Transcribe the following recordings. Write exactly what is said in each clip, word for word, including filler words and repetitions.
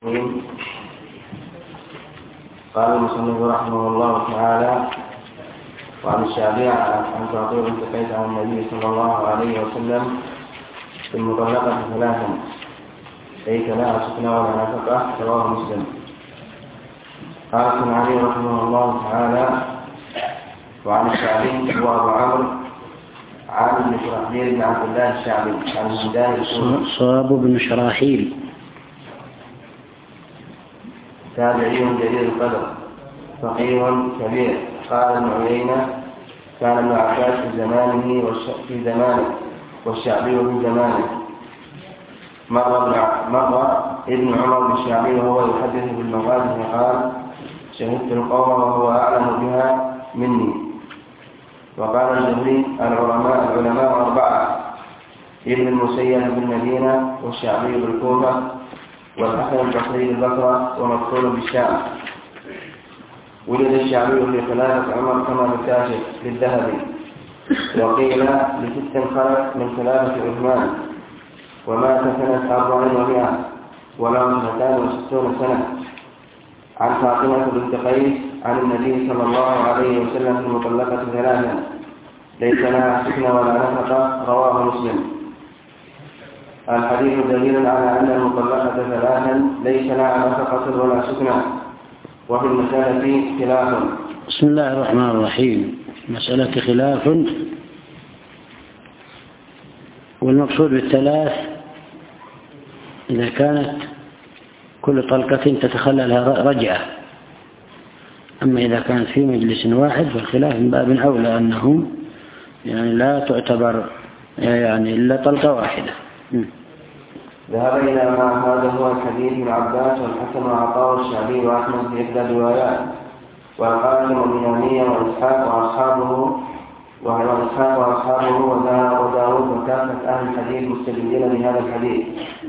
قال المصنف رحمه الله تعالى: وعن الشعبي عن تعطيه بنت قيس عن النبي صلى الله عليه وسلم في المطلقة ثلاثا ليس لها سكنى ولا نفقة، رواه مسلم. قال ابن علي رحمه الله تعالى: وعن الشعبي هو أبو عمرو عامر بن شراحيل بن عبد الله الشعبي عن الهداية صواب بن شراحيل تابعي جليل القدر فقيه كبير. قال ابن عيينة: كان ابن عباس في زمانه في زمانه والشعبي في زمانه. مر ابن عمر بالشعبي وهو يحدث بالمغازي فقال: شهدت القوم وهو أعلم بها مني. وقال الزهري: العلماء العلماء أربعة: ابن المسيب بالمدينة، والشعبي بالكوفة، والحسن البصري بالبصرة، ومكحول بالشام. ولد الشعبي في خلافة عمر كما بالكاشف للذهبي، وقيل لست خلت من خلافة عثمان، ومات سنة أربعين ومائة وله اثنتان وستون سنة. عن فاطمة بنت قيس عن النبي صلى الله عليه وسلم في المطلقة ثلاثا ليس لها سكن ولا نفقة، رواه مسلم. الحديث دليل على أن المطلقة ثلاثا ليس لها نفقة ولا سكنى، وفي المسألة خلاف. بسم الله الرحمن الرحيم. مسألة خلاف، والمقصود بالثلاث إذا كانت كل طلقة تتخللها رجعة، أما إذا كانت في مجلس واحد فالخلاف من باب أولى أنه يعني لا تعتبر يعني إلا طلقة واحدة. ذهب إلى ما هذا هو الحديث من عباس والحسن وعطاء والشعبي وأحمد في إحدى الروايات، والقاسم والبنانية وإسحاق وأصحابه وإسحاق وأصحابه وداود وكافة أهل الحديث مستدلين بهذا الحديث.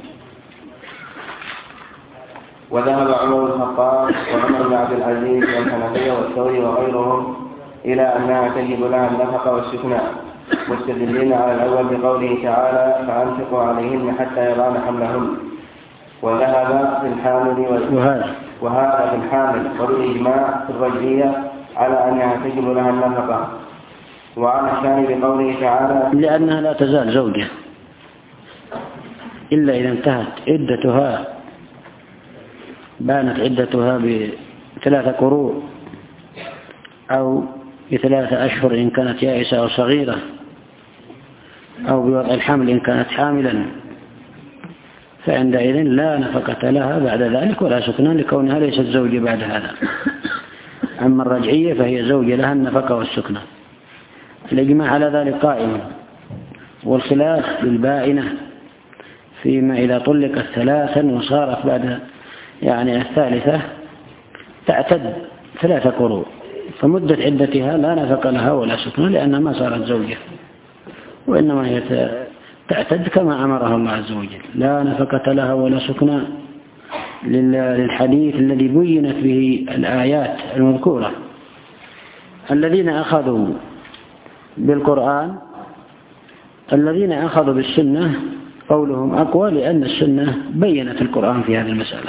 وذهب عمر بن الخطاب وعمر بن عبد العزيز والحنفية والثوري وغيرهم إلى أنها تجب لها النفقة والسكنى، مستدلين على الأول بقوله تعالى: فأنفقوا عليهن حتى يضعن حملهن. وذهب في الحامل وهذا وهذا في الحامل وبالإجماع في الرجعية على أنها تجب لها النفقة. وعلى الثاني بقوله تعالى: لأنها لا تزال زوجة إلا إذا انتهت عدتها، بانت عدتها بثلاثة قروء أو بثلاثة أشهر إن كانت يائسة أو صغيرة، أو بوضع الحمل إن كانت حاملا، فعندئذ لا نفقة لها بعد ذلك ولا سكنى لكونها ليست زوجة بعد هذا. أما الرجعية فهي زوجة لها النفقة والسكنى. الإجماع على ذلك قائم، والخلاف للبائنة فيما إذا طلقت ثلاثا وصارت بعد يعني الثالثة تعتد ثلاثة قروء، فمدة عدتها لا نفقة لها ولا سكنى لأنها ما صارت زوجة، وإنما هي تعتد كما أمرها الله عز وجل: لا نفقة لها ولا سكنى، للحديث الذي بينت به الآيات المذكورة. الذين أخذوا بالقرآن الذين أخذوا بالسنة قولهم أقوى، لأن السنة بينت القرآن في هذه المسألة.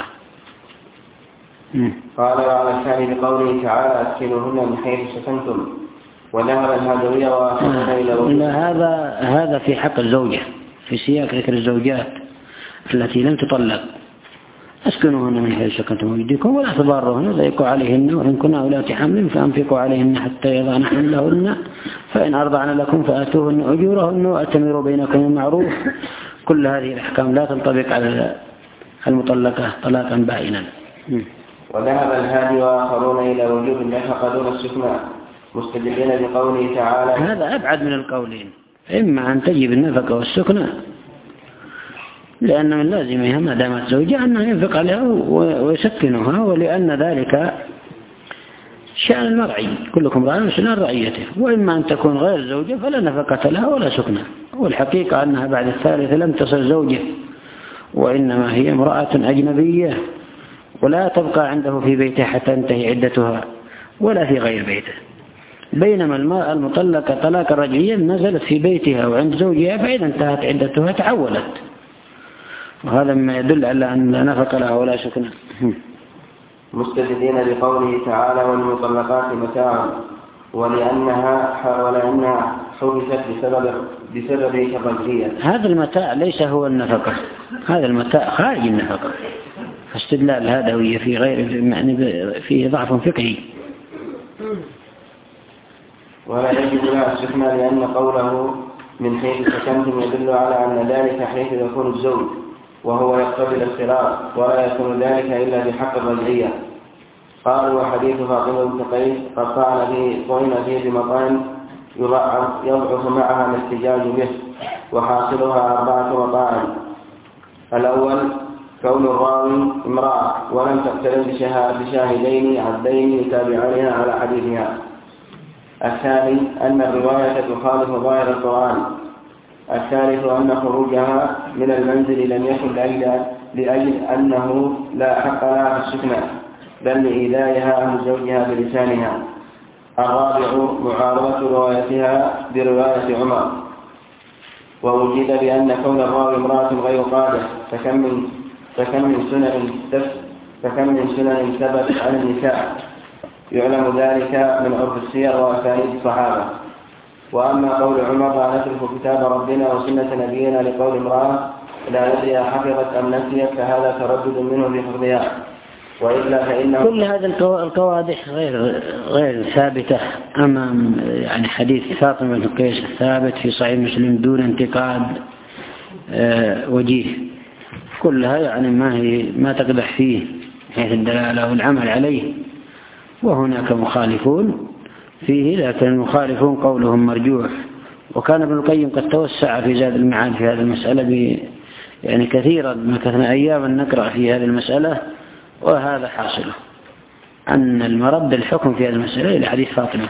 قال على الثاني بقوله تعالى: أسكنوهن من حيث سكنتم. وذهب الهادوية وآخرون إلى وجود هذا هذا في حق الزوجة، في سياق ذكر الزوجات التي لم تطلق: أسكنوهن من حيث سكنتم من وجدكم ولا تضاروهن ضيقوا عليهن، وإن كن أولات حمل فأنفقوا عليهن حتى يضعن حملهن، فإن أرضعن لكم فآتوهن أجورهن وأتمروا بينكم بالمعروف. كل هذه الأحكام لا تنطبق على المطلقة طلاقا بائنا. وذهب الهادي وآخرون إلى وجوب النفقة دون السكنى، مستدلين بقوله تعالى: هذا أبعد من القولين، إما أن تجب النفقة والسكنى لأن من لازمها ما دامت زوجة أنها ينفق عليها ويسكنها، ولأن ذلك شأن المرعي، كلكم راع وشأن رعيته. وإما أن تكون غير زوجة فلا نفقة لها ولا سكنى، والحقيقة أنها بعد الثالثة لم تصل زوجة، وإنما هي امرأة أجنبية ولا تبقى عنده في بيته حتى تنتهي عدتها ولا في غير بيته. بينما المرأة المطلقة طلاقا رجعيا نزلت في بيتها وعند زوجها، فإذا انتهت عدتها تحولت وهذا مما يدل على أن لا نفق له ولا سكن. مستدلين بقوله تعالى والمطلقات متاعا ولأنها ولأنها حدثت بسبب بسبب الرجعية. هذا المتاع ليس هو النفقة، هذا المتاع خارج النفقة، فاستدلال هذا وهي في غير يعني فيه ضعف فقهي. ولا يجب لها السكنى لأن قوله من حيث سكنتم يدل على أن ذلك حيث يكون الزوج وهو يقتضي الاختلاط ولا يكون ذلك إلا بحق الرجعية. قالوا وحديث فاطمة بنت قيس قد طعن فيه طعن فيه بمطعم يضعف معها الاحتجاج به وحاصلها أربعة مطاعم. الأول كون الراوي امرأة ولم تقترن بشاهدين عدين يتابعانها على حديثها. الثاني أن الرواية تخالف ظاهر القرآن. الثالث أن خروجها من المنزل لم يكن لأجل, لأجل أنه لا حق لها في السكنى بل لإيذائها عن زوجها بلسانها. الرابع معارضة روايتها برواية عمر. ووجد بأن كون الراوي امرأة غير قادة فكم من فكم من سنن فكم من سنن ثبت عن النساء يعلم ذلك من عرف السير وأسانيد الصحابة. وأما قول عمر لا نترك كتاب ربنا وسنة نبينا لقول امرأة لا ندري حفظت أم نسيت فهذا تردد منه في حفظها. وإلا فإنه كل هذا القوادح غير غير ثابتة أمام يعني حديث فاطمة بنت قيس الثابت في صحيح مسلم دون انتقاد أه وجيه. كلها يعني ما هي ما تقدح فيه حيث الدلالة والعمل عليه. وهناك مخالفون فيه لكن المخالفون قولهم مرجوح. وكان ابن القيم قد توسع في زاد المعاد في هذه المسألة يعني كثيرا مكثنا أياما نقرأ في هذه المسألة. وهذا حاصله أن المرد الحكم في هذه المسألة إلى حديث فاطمة.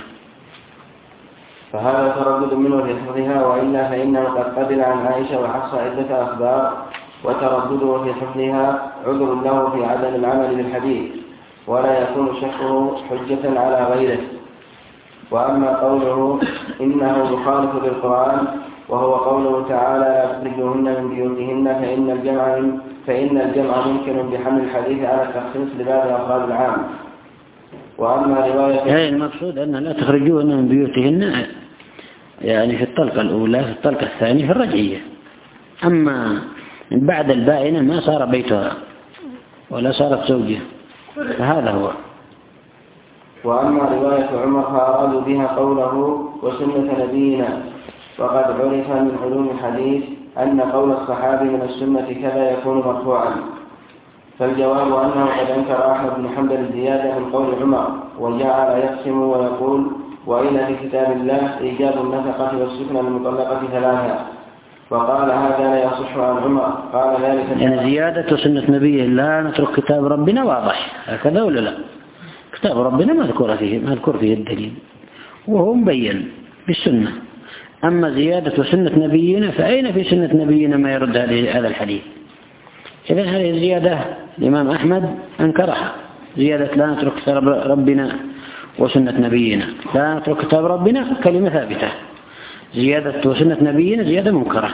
فهذا تردد منه في حفظها. وإلا فإنه قد قبل عن عائشة وحفصة عدة أخبار وتردده في حفظها عذر له في عدم العمل بالحديث ولا يكون شكه حجة على غيره. وأما قوله إنه يخالف بالقرآن وهو قوله تعالى لا تخرجوهن من بيوتهن فإن الجمع فإن الجمع ممكن بحمل الحديث على التخصيص لباب أفراد العام. وأما رواية هي المقصود أن لا تخرجوهن من بيوتهن يعني في الطلقة الأولى في الطلقة الثانية في الرجعية. أما بعد البائنة ما صار بيتها ولا صارت زوجها فهذا هو. وأما رواية عمر فأرادوا بها قوله وسنة نبينا. وقد عرف من علوم الحديث أن قول الصحابي من السنة كذا يكون مرفوعا. فالجواب أنه قد أنكر أحمد بن حنبل الزيادة من قول عمر وجعل يقسم ويقول وإن في كتاب الله إيجاب النفقة والسكن المطلقة ثلاثة وقال هذا لا يصح عن عمر. قال ذلك يعني زيادة سنة نبيه لا نترك كتاب ربنا واضح هكذا ولا لا؟ كتاب ربنا مذكور فيه مذكور فيه الدليل وهو مبين بالسنة. أما زيادة سنة نبينا فأين في سنة نبينا ما يرد هذا الحديث؟ إذن هذه الزيادة الإمام أحمد أنكرها زيادة لا نترك كتاب ربنا وسنة نبينا. لا نترك كتاب ربنا كلمة ثابتة. زيادة وسنة نبينا زيادة منكرة.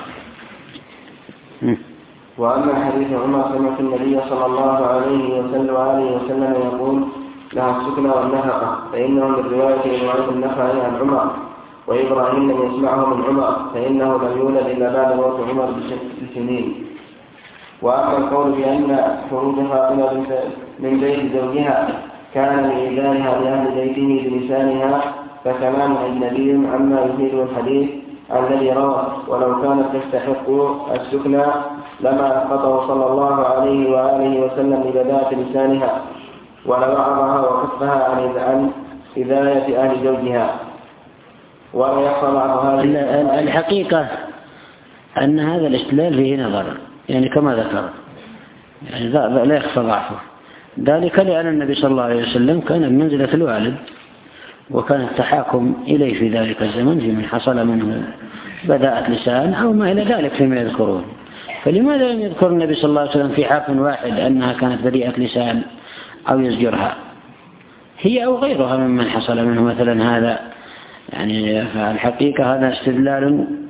وأما حديث عمر سمعت النبي صلى الله عليه وسلم وآله وسلم يقول لها السكنى والنفقة فإنه من رواية رواية النخعي عن عمر وإبراهيم لم يسمعه من عمر فإنه لم يولد إلا بعد موت عمر بسنين. وأما القول بأن خروج فاطمة من بيت زوجها كان لإذانها لأهل بيته بلسانها فكلام أجنبي عما يفيد الحديث الذي روى ولو كانت تستحق السكنى لما أسقطه صلى الله عليه وآله وسلم لبداءة لسانها ولوعظها وكفها عن إذاية أهل زوجها. ولا يخفى بعض هذه الحقيقة أن هذا الاستدلال فيه نظر يعني كما ذكر يعني لا يخفى ضعفه. ذلك لأن النبي صلى الله عليه وسلم كان بمنزلة الوالد وكان التحاكم إليه في ذلك الزمن في من حصل منه بداءة لسان أو ما إلى ذلك فيما يذكرون. فلماذا لم يذكر النبي صلى الله عليه وسلم في حرف واحد أنها كانت بريئة لسان أو يزجرها هي أو غيرها ممن حصل منه مثلا هذا يعني. فالحقيقة هذا استدلال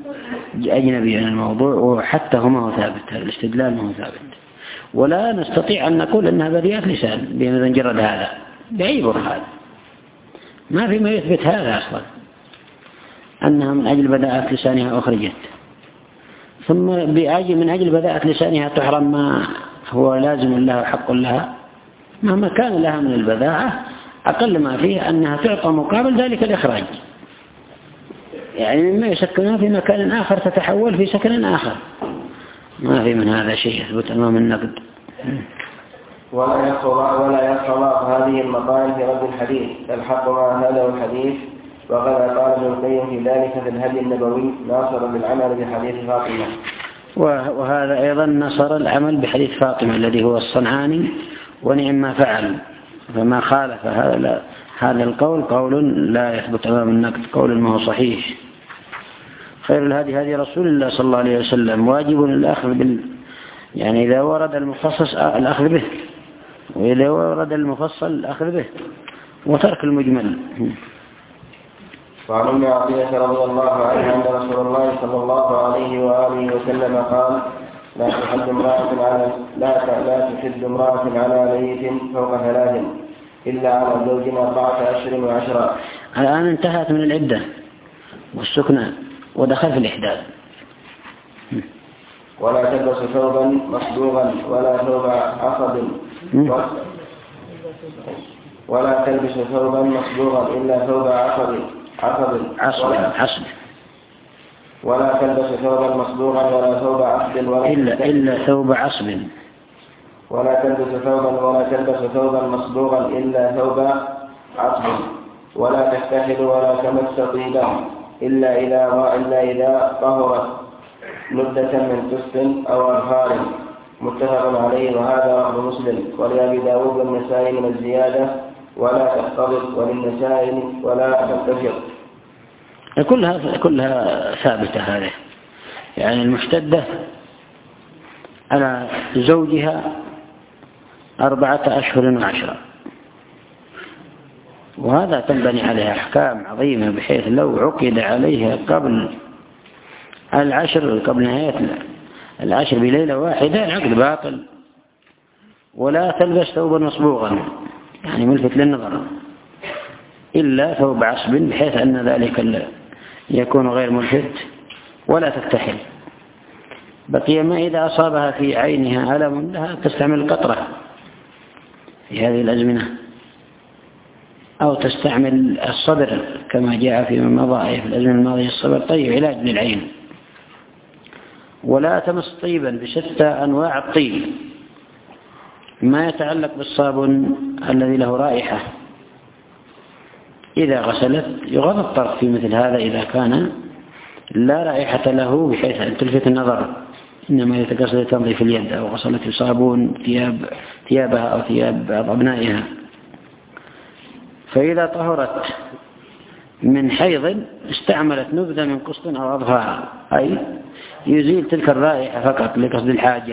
أجنبي عن الموضوع، وحتى هو ما هو ثابت، هذا الاستدلال ما هو ثابت، ولا نستطيع أن نقول أنها بديهة لسان بمجرد هذا بأي برهان، ما في ما يثبت هذا أصلا أنها من أجل بداءة لسانها أخرجت، ثم بأجل من أجل بداءة لسانها تحرم ما هو لازم لها وحق لها، مهما كان لها من البذاعة أقل ما فيه أنها تعطى مقابل ذلك الإخراج، يعني مما يسكنها في مكان آخر تتحول في سكن آخر، ما في من هذا شيء يثبت أمام النقد. ولا يخفى ولا يخفى هذه المقال في رد الحديث، الحق مع هذا الحديث، وقد قال ابن القيم في ذلك في الهدي النبوي ناصرا للعمل بحديث فاطمة. وهذا أيضا نصر العمل بحديث فاطمة الذي هو الصنعاني، ونعم ما فعل، فما خالف هذا هذا القول قول لا يثبت أمام النقد، قول ما هو صحيح. خير الهدي هدي رسول الله صلى الله عليه وسلم، واجب الأخذ بال يعني إذا ورد المخصص الأخذ به، وإذا ورد المفصل الأخذ به، وترك المجمل. وعن ابن عطية رضي الله عنه أن رسول الله صلى الله عليه وآله وسلم قال: لا تحد امرأة على لا لا تحد امرأة على ميت فوق ثلاث إلا على زوج أربعة أشهر وعشرة. الآن انتهت من العدة والسكنى ودخل في الإحداث. ولا تلبس ثوبا مصبوغا ولا ثوب عصب ولا تلبس ثوبا مصبوغا إلا ثوب عصب عصب عصب عصب ولا تلبس ثوبا مصبوغا ولا ثوب عصب ولا إلا إلا ثوب عصب ولا تلبس ثوبا ولا تلبس ثوبا مصبوغا إلا ثوب عصب ولا تكتحل ولا تمس طيبا إلا إذا إلا إذا طهرت مدة من قسط أو أظهار. متفق عليه، وهذا لفظ مسلم. ولأبي داود والنسائي من الزيادة ولا تختلط، وللنسائي ولا تنتشر. كلها كلها ثابتة هذه، يعني المشتدة على زوجها أربعة أشهر وعشرة، وهذا تنبني عليها أحكام عظيمة، بحيث لو عقد عليها قبل العشر قبل نهاية العشر بليلة واحدة العقد باطل. ولا تلبس ثوبا مصبوغا يعني ملفت للنظر إلا ثوب عصب، بحيث أن ذلك يكون غير ملفت. ولا تكتحل. بقي ما إذا أصابها في عينها ألم لها تستعمل القطرة في هذه الأزمنة، أو تستعمل الصبر كما جاء في مضى في الأزمنة الماضية، الصبر طيب علاج للعين. ولا تمس طيبا بشتى أنواع الطيب، ما يتعلق بالصابون الذي له رائحة، إذا غسلت يغض الطرف في مثل هذا إذا كان لا رائحة له بحيث أن تلفت النظر، إنما يتقصد تنظيف اليد أو غسلت بصابون ثياب ثيابها أو ثياب بعض أبنائها. فإذا طهرت من حيض استعملت نبذة من قسط أو أظفار، أي يزيل تلك الرائحة فقط لقصد الحاجة.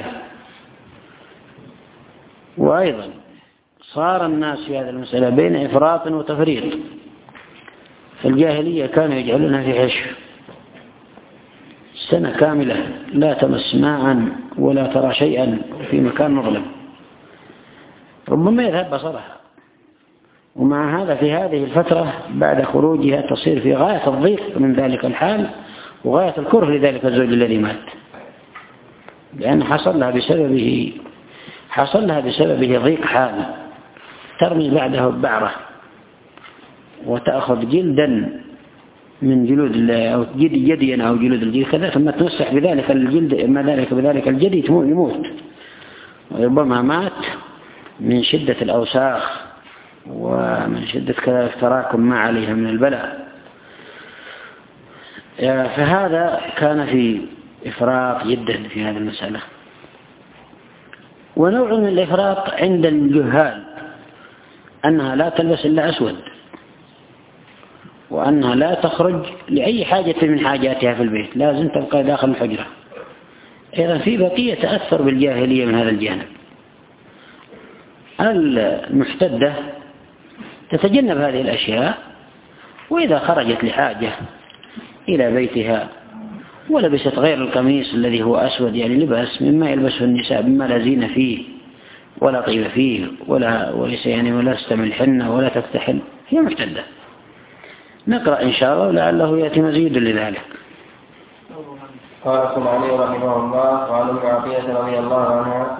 وأيضا صار الناس في هذه المسألة بين إفراط وتفريط. في الجاهلية كانوا يجعلونها في حشو سنة كاملة لا تمس ماء ولا ترى شيئا في مكان مظلم، ربما يذهب بصرها. ومع هذا في هذه الفترة بعد خروجها تصير في غاية الضيق من ذلك الحال وغاية الكره لذلك الزوج الذي مات، لأن حصل لها بسببه حصل لها بسببه ضيق حال، ترمي بعده بعرة وتأخذ جلدا من جلود أو جديا أو جلود الجلد كذا، ثم تمسح بذلك الجلد ما ذلك بذلك الجدي يموت، وربما مات من شدة الأوساخ ومن شدة كذلك تراكم ما عليها من البلاء. فهذا كان في إفراط جدا في هذه المسألة. ونوع من الإفراط عند الجهال أنها لا تلبس إلا أسود، وأنها لا تخرج لأي حاجة من حاجاتها في البيت، لازم تبقى داخل الحجرة. إذا في بقية تأثر بالجاهلية من هذا الجانب. المحتدة تتجنب هذه الأشياء، وإذا خرجت لحاجة إلى بيتها ولبست غير القميص الذي هو أسود، يعني لباس مما يلبسه النساء مما لا زين فيه ولا طيب فيه ولا وليس يعني ولا تستعمل حنة ولا تكتحل، هي محتدة. نقرأ إن شاء الله ولعله يأتي مزيد لذلك. قال الصنعاني رحمه الله: وعن ام عطية رضي الله عنها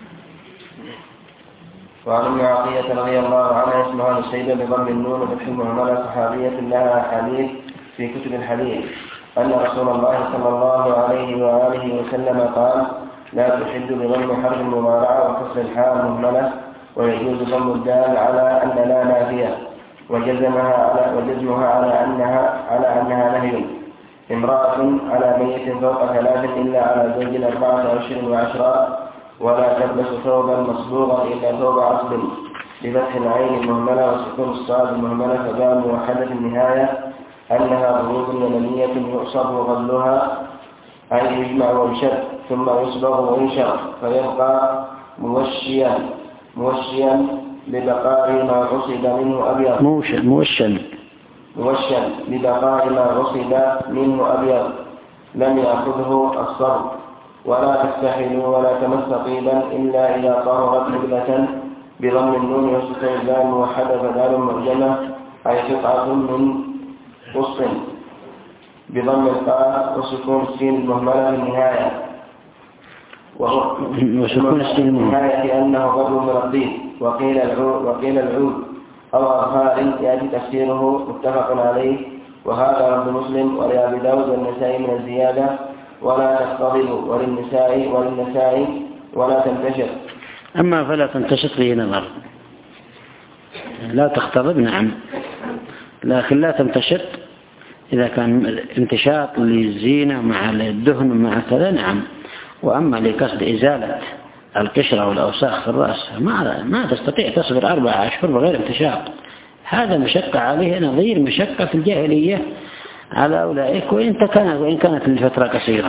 وعن ام عطية رضي الله عنها اسمها نسيبة بضم النون وفتح المهملة، صحابية لها حديث في كتب الحديث أن رسول الله صلى الله عليه وآله وسلم قال: لا تحد بضم حرف المضارعة وكسر الحاء المهملة، ويجوز ضم الدال على أن لا نافية، وجزمها على وجزمها على أنها على أنها نهي. امرأة على ميت فوق ثلاث إلا على زوج أربعة أشهر وعشرة، ولا تلبس ثوبا مصبوغا إلا ثوب عصب، بفتح العين المهملة وسكون الصاد المهملة، فباء موحدة النهاية أنها بروض يمنية يؤصب غلها، أي يجمع ويشد ثم يصبغ وينشر، فيبقى موشيا موشيا ببقاء ما غصب منه أبيض موشن موشن موشا ببقاء ما غصب منه أبيض، لم يأخذه الصرف. ولا تستحلوا ولا تمس طيبا إلا إذا طهرت قبلة، بضم النون وسكون الدال موحدة فدال معجمة، أي قطعة من قص، بضم القاف وسكون السين المهملة في النهاية، وسكون السين النهاية أنه غض من الطيب. وقيل العود وقيل العود أو أظهار يأتي تفسيره متفق عليه، وهذا رب مسلم ولأبي داود والنسائي من الزيادة: ولا تختضب، وللنساء وللنساء ولا تنتشر. أما فلا تنتشر فيه نظر، لا تختضب نعم، لكن لا تنتشر إذا كان انتشاط للزينة مع الدهن مع كذا نعم. وأما لقصد إزالة القشرة والأوساخ في الرأس ما ما تستطيع تصبر أربعة أشهر بغير انتشاط، هذا مشقة عليه نظير مشقة في الجاهلية على أولئك، وإن كانت وإن كانت لفترة قصيرة.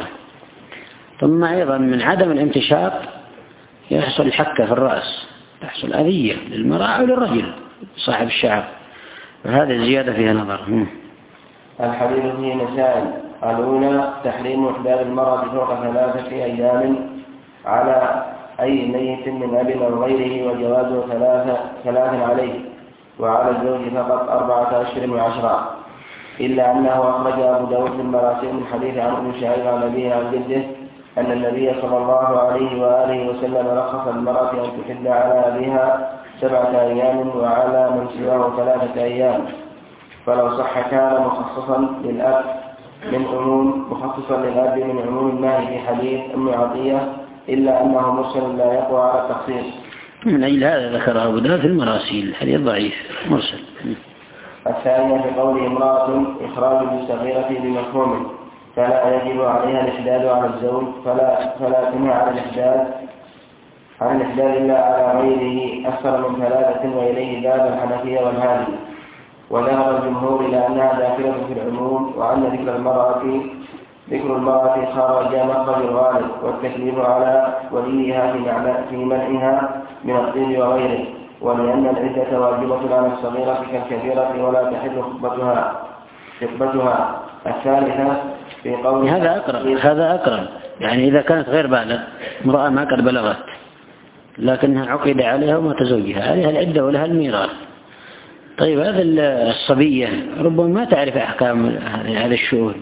ثم أيضا من عدم الانتشاط يحصل حكة في الرأس، تحصل أذية للمرأة أو للرجل صاحب الشعر، وهذه زيادة فيها نظر. الحديث فيه مسائل: الأولى تحريم إحداث المرأة فوق ثلاثة أيام على أي ميت من أب أو غيره، وجوازه ثلاثة ثلاث عليه، وعلى الزوج فقط أربعة أشهر وعشرة، إلا أنه أخرج أبو داود في المراسيل من حديث عن ابن شعيب عن أبيه عن جده أن النبي صلى الله عليه وآله وسلم رخص المرأة أن تحد على أبيها سبعة أيام وعلى من سواه ثلاثة أيام، فلو صح كان مخصصا للأب من عموم مخصصا للأب من عموم النهي في حديث أم عطية، إلا أنه مرسل لا يقوى على التخصيص. من أجل هذا ذكر أبو داود في المراسيل الحديث ضعيف مرسل. الثانية في قول امرأة إخراج الصغيرة بمفهوم، فلا يجب عليها الإحداد على الزوج، فلا فلا تنهى على الإحداد عن الإحداد إلا على غيره أكثر من ثلاثة، وإليه ذهب الحنفية والهادي. وذهب الجمهور إلى أنها داخلة في العموم، وأن ذكر المرأة ذكر المرأة خرج مخرج الغالب، والتكليف على وليها في منعها من الطيب وغيره، ولأن العدة واجبة على الصغيرة كالكبيرة ولا تحل خطبتها خطبتها. الثالثة في قول هذا أقرب هذا أقرب يعني إذا كانت غير بالغ، امرأة ما قد بلغت لكنها عقد عليها وما تزوجها، عليها العدة ولها الميراث. طيب هذا الصبية ربما ما تعرف أحكام هذا الشؤون،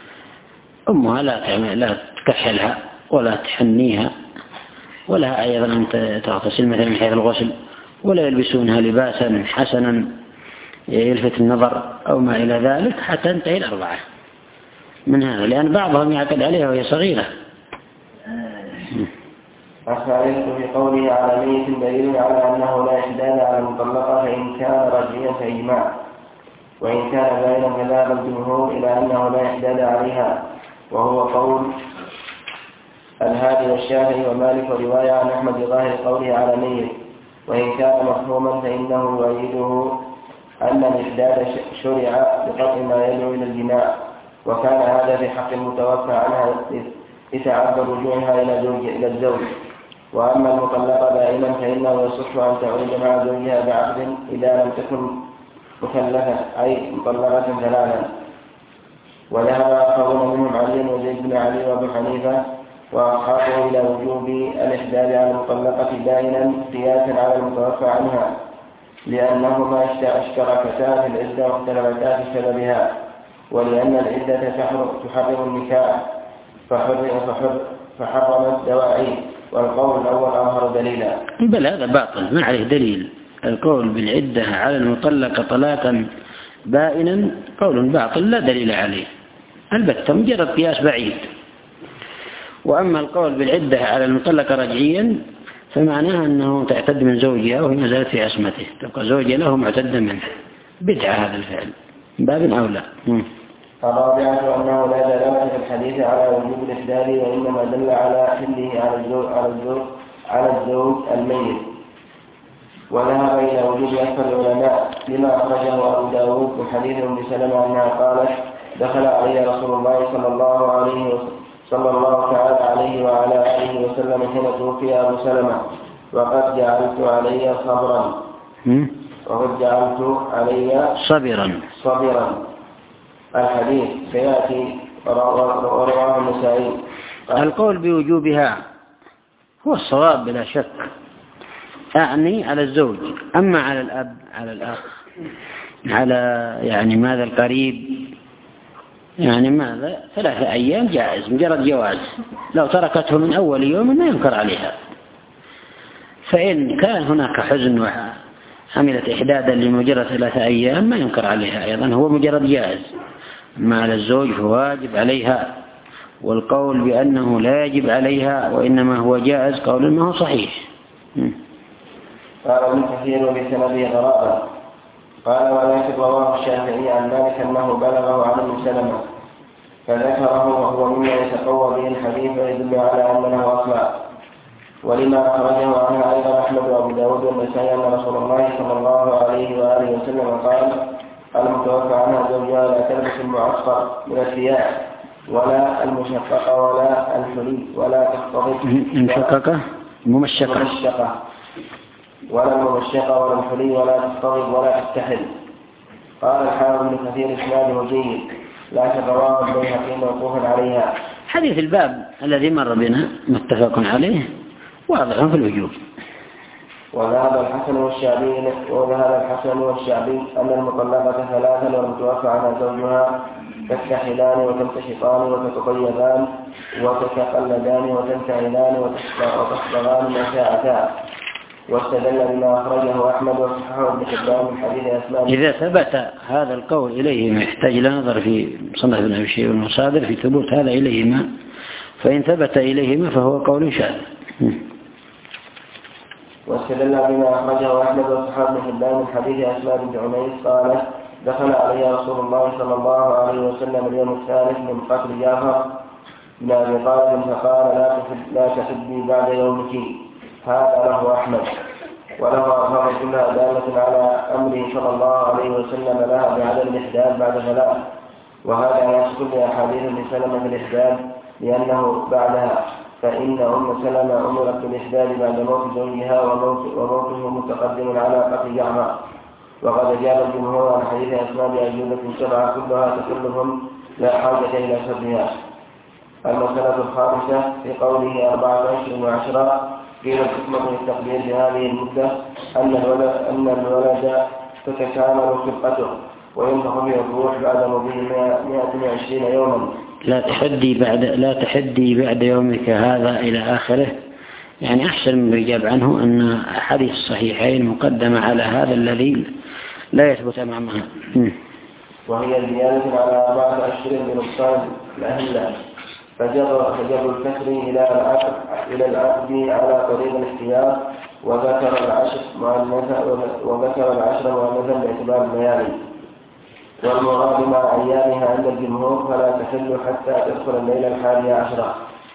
أمها لا تعمل لا تكحلها ولا تحنيها، ولا أيضا أن تغتسل مثلا من حيث الغسل، ولا يلبسونها لباسا حسنا يلفت النظر أو ما إلى ذلك حتى تنتهي الأربعة من هذا، لأن بعضهم يعقد عليها وهي صغيرة. الثالث في قوله على ميت دليل على أنه لا إحداد على المطلقة، فإن كان رجعيا فإجماع، وإن كان باينا فذهب الجمهور إلى أنه لا إحداد عليها، وهو قول الهادي والشافعي ومالك، ورواية عن أحمد ظاهر قوله على ميت. وإن كان مفهوما فإنه يؤيده أن الإحداد شرع بقطع ما يدعو إلى الجماع، وكان هذا في حق المتوفى عنها لتعذر رجوعها إلى الزوج. وأما المطلقة دائما فإنه يصح أن تعود مع زوجها بعقد إذا لم تكن مكلفة، أي مطلقة ثلاثا. وذهب آخرون منهم علي وزيد بن علي وأبو حنيفة وأصحابه إلى وجوب الإحداد على المطلقة دائما قياسا على المتوفى عنها، لأنهما اشتركتا في العدة واختلفتا في سببها، ولأن العدة تحرم النكاح فحرمت دواعي، والقول الأول أظهر دليلا. بل هذا باطل ما عليه دليل. القول بالعدة على المطلقة طلاقا بائنا قول باطل لا دليل عليه البتة، مجرد قياس بعيد. وأما القول بالعدة على المطلقة رجعيا فمعناها أنه تعتد من زوجها وهي ما زالت في عصمته، تبقى زوجها له معتدا منه. بدعة هذا الفعل باب أولى. الرابعة أنه لا دلالة في الحديث على وجوب الإحداد، وإنما دل على حله على الزوج على الزوج على الزوج الميت، وذهب إلى وجوب أكثر العلماء لما أخرجه أبو داود من حديث أم سلمة أنها قالت: دخل علي رسول الله صلى الله عليه وسلم صلى الله تعالى عليه وعلى آله وسلم حين توفي أبو سلمة وقد جعلت علي صبرا وقد جعلت علي صبرا صبرا الحديث سيأتي ورواه النسائي. القول بوجوبها هو الصواب بلا شك، أعني على الزوج. أما على الأب على الأخ على يعني ماذا القريب يعني ماذا ثلاثة أيام جائز مجرد جواز، لو تركته من أول يوم ما ينكر عليها. فإن كان هناك حزن وحملت إحدادا لمجرد ثلاثة أيام ما ينكر عليها أيضا، هو مجرد جائز. أما على الزوج فواجب عليها، والقول بأنه لا يجب عليها وإنما هو جائز قول ما هو صحيح. قال ابن كثير بسنده غرابة قال: ولكن رواه الشافعي عن مالك أنه بلغه عن ام سلمة فذكره وهو مما يتقوى به الحديث ويدل على أن له أصلا. ولما أخرجه عنها أيضا أحمد وأبو داود والنسائي أن رسول الله صلى الله عليه وآله وسلم قال: المتوفى عنها زوجها لا تلبس المعصفر من الثياب ولا المشققة ولا الحلي ولا تختضب المشققة ممشقة ولا الممشقة ولا الحلي ولا تختضب ولا تستحل. قال الحافظ ابن كثير إسناده جيد لكن رواه البيهقي موقوفا عليها. حديث الباب الذي مر بنا متفق عليه واضح في الوجوب. وذهب الحسن والشعبي وذهب الحسن والشعبي أن المطلقة ثلاثا والمتوفى عنها زوجها تستحلان وتمتشطان وتتطيبان وتتقلدان وتنتعلان وتصبغان ما شاءتا. واستدل بما أخرجه أحمد وصححه ابن حبان من حديث أسماء. إذا ثبت هذا القول إليهما يحتاج إلى نظر في مصنف ابن أبي شيبة والمصادر في ثبوت هذا إليهما، فإن ثبت إليهما فهو قول شاذ. واستدل بما أخرجه أحمد وصححه ابن حبان من حديث أسماء بنت عميس قالت: دخل علي رسول الله صلى الله عليه وسلم اليوم الثالث من قتل جعفر بن أبي طالب فقال: لا تحبي بعد يومك. هذا له أحمد وله أخبار كلها دالة على أمره صلى الله عليه وسلم لها بعدم الإحداد بعد ثلاث، وهذا يحصل لأحاديث ابن سلمة بالإحداد لأنه بعدها، فإن أم سلمة أمرت بالإحداد بعد موت زوجها وموته متقدم على قتل جعفر. وقد أجاب الجمهور عن حديث أسماء بأجوبة سبعة كلها تكلف لا حاجة إلى سردها. المسألة الخامسة في قوله أربعة أشهر وعشرة قيل الحكمة للتقدير بهذه المدة أن الولد أن الولد تتكامل خلقته وينفخ به الروح بعد مضي مئة وعشرين يوما. لا تحدي بعد لا تحدي بعد يومك هذا إلى آخره، يعني أحسن من يجاب عنه أن حديث الصحيحين مقدمة على هذا الذي لا يثبت أمامها. وهي زيادة على أربعة أشهر بنقصان الأهلة، فجر فجر الكسر إلى العقد إلى العقد على طريق الاختيار، وذكر العشر مؤنثا وذكر العشر مؤنثا باعتبار الليالي. والمراد مع أيامها عند الجمهور فلا تحل حتى تدخل الليلة الحادية عشرة.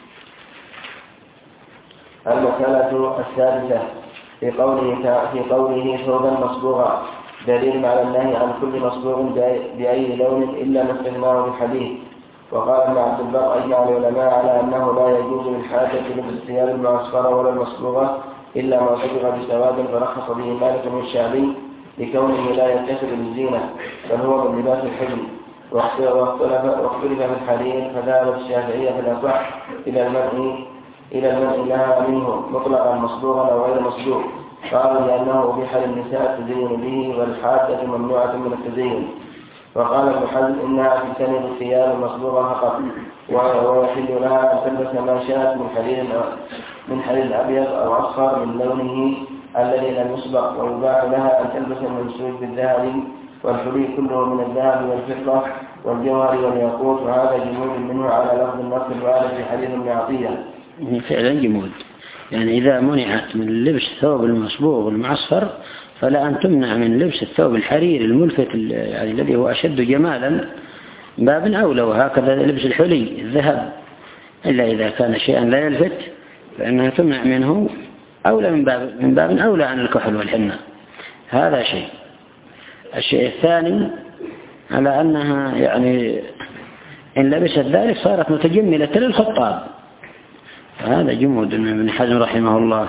المسألة السادسة في قوله في قوله ثوبا مصبوغا دليل على النهي عن كل مصبوغ بأي لون إلا ما استثناه بالحديث. وقال ابن عبد البر أجمع العلماء على أنه لا يجوز للحاجة لبس الثياب المعصفرة ولا المصبوغة إلا ما صبغ بسواد، فرخص به مالك بن الشعبي لكونه لا يتخذ بالزينة بل هو من لباس الحزن. واختلف واختلف في الحرير، فذهب الشافعية في الأصح إلى المنع إلى المنع لها منه مطلقا مصبوغا أو غير مصبوغ، قالوا لأنه أبيح للنساء التزين به والحادة ممنوعة من التزين. وقال ابن حزم إنها تجتنب الثياب المصبوغة فقط، ويحل لها أن تلبس ما شاءت من حرير من حرير أبيض أو أصفر من لونه الذي لم يسبق، ويباح لها أن تلبس المنسوج بالذهب والحلي كله من الذهب والفضة والجوهر والياقوت، وهذا جمود منه على لفظ النص الوارد في حديث ابن عطية. فعلا جمود، يعني إذا منعت من لبس الثوب المصبوغ المعصفر فلا أن تمنع من لبس الثوب الحرير الملفت يعني الذي هو أشد جمالا باب أولى، وهكذا لبس الحلي الذهب، إلا إذا كان شيئا لا يلفت فإنها تمنع منه أولى من باب من باب أولى عن الكحل والحنة. هذا شيء. الشيء الثاني على أنها يعني إن لبست ذلك صارت متجملة للخطاب، هذا جمود من ابن حزم رحمه الله.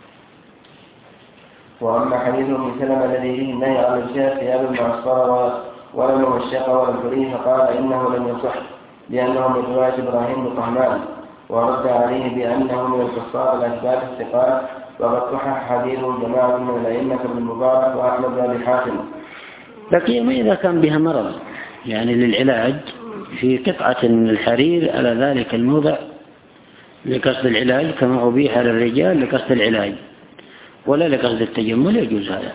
وأما حديث ابن سلمة الذي فيه النهي عن لبسها ثياب المعصفرة ولا الممشقة ولا الحلي، فقال إنه لم يصح لأنه من رواية إبراهيم بن طهمان، ورد عليه بأنه من الكفار الأثبات الثقات، وقد صحح حديث جماعة من الأئمة بن المبارك وأحمد بن حاتم. لكن إذا كان بها مرض يعني للعلاج في قطعة من الحرير على ذلك الموضع لقصد العلاج كما أبيح للرجال لقصد العلاج ولا لقصد التجمل، يجوز هذا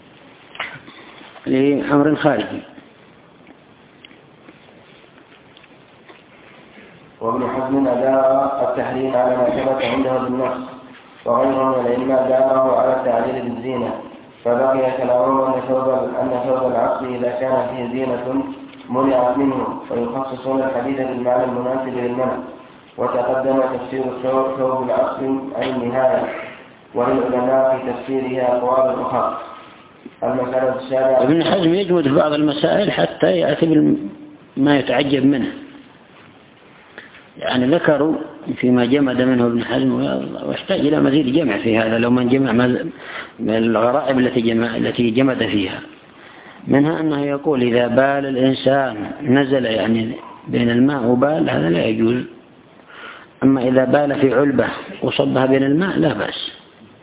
لأمر خارجي. وابن حزم أدار التحريم على ما ثبت عنده بالنص، وغيره من الأئمة داره على التعليل بالزينة، فبقي كلامهم أن ثوب أن ثوب العقل إذا كان فيه زينة منعت منه، ويخصصون الحديث بالمعنى المناسب للمنع. وتقدم تفسير ثوب العقل عن النهاية، وللعلماء في تفسيرها أقوال أخرى. المسألة السابعة، ابن حزم يجمد في بعض المسائل حتى يأتي ما يتعجب منه، يعني ذكروا فيما جمد منه ابن حزم واحتاج إلى مزيد جمع في هذا لو من جمع الغرائب التي جمع التي جمد فيها، منها أنه يقول إذا بال الإنسان نزل يعني بين الماء وبال هذا لا يجوز، أما إذا بال في علبة وصبها بين الماء لا بأس.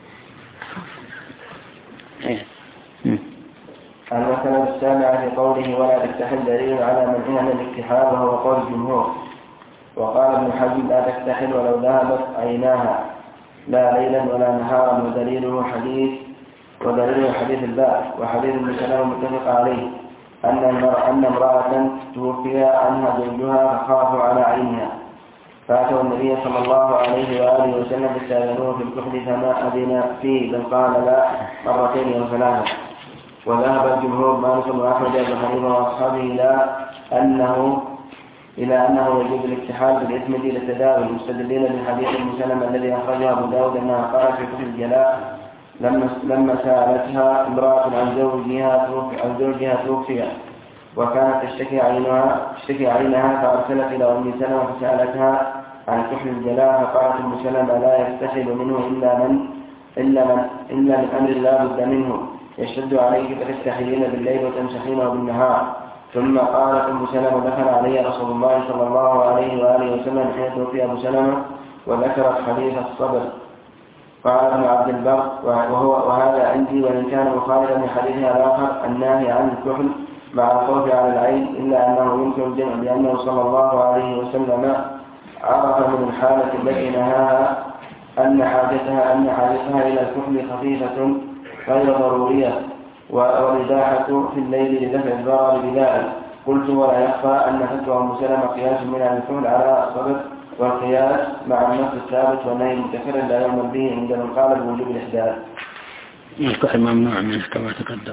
المسألة السابعة في قوله ولا تكتحل دليل على منعها الاكتحال، وهو قول الجمهور. وقال ابن حزم لا تكتحل ولو ذهبت عيناها لا ليلا ولا نهارا، ودليله حديث ودليله حديث الباب، وحديث ابن سلام متفق عليه أن امرأة توفي عنها زوجها فخافوا على عينها، فأتوا النبي صلى الله عليه وآله وسلم فاستأذنوه في الكحل فما أذن فيه، بل قال لا مرتين أو ثلاثة. وذهب الجمهور مالك وأحمد بن حنيفة وأصحابه إلى أنه إلى أنه يجوز الاكتحال بالإثم إلى التداوي، مستدلين بحديث ابن سلمة الذي أخرجه أبو داود أنها قالت في كحل الجلاء لما لما سألتها امرأة عن زوجها توفي عن زوجها توفي وكانت تشتكي عينها تشتكي عينها فأرسلت إلى أم سلمة فسألتها عن كحل الجلاء، فقالت أم سلمة لا يستحل منه إلا من إلا من إلا من أمر لا بد منه، يشتد عليك فتستحيين بالليل وتمسحينه بالنهار. ثم قالت أم سلمة دخل علي رسول الله صلى الله عليه وآله وسلم حين توفي أبو سلمة، وذكرت حديث الصبر. قال ابن عبد البر وهو وهذا عندي وإن كان مخالفا لحديثها الآخر الناهي عن الكحل مع الخوف على العين، إلا أنه يمكن الجمع لأنه صلى الله عليه وسلم عرف من الحالة التي نهاها أن حاجتها أن حاجتها إلى الكحل خفيفة غير ضرورية، والإباحة في الليل لدفع الضرر بذلك. قلت ولا يخفى أن فتوى أم سلمة قياس من الكحل على الصبر، والقياس مع النص الثابت والنهي المتكرر لا يؤمن به عند من قال بوجوب الإحداث. الكحل ممنوع منه كما تقدم.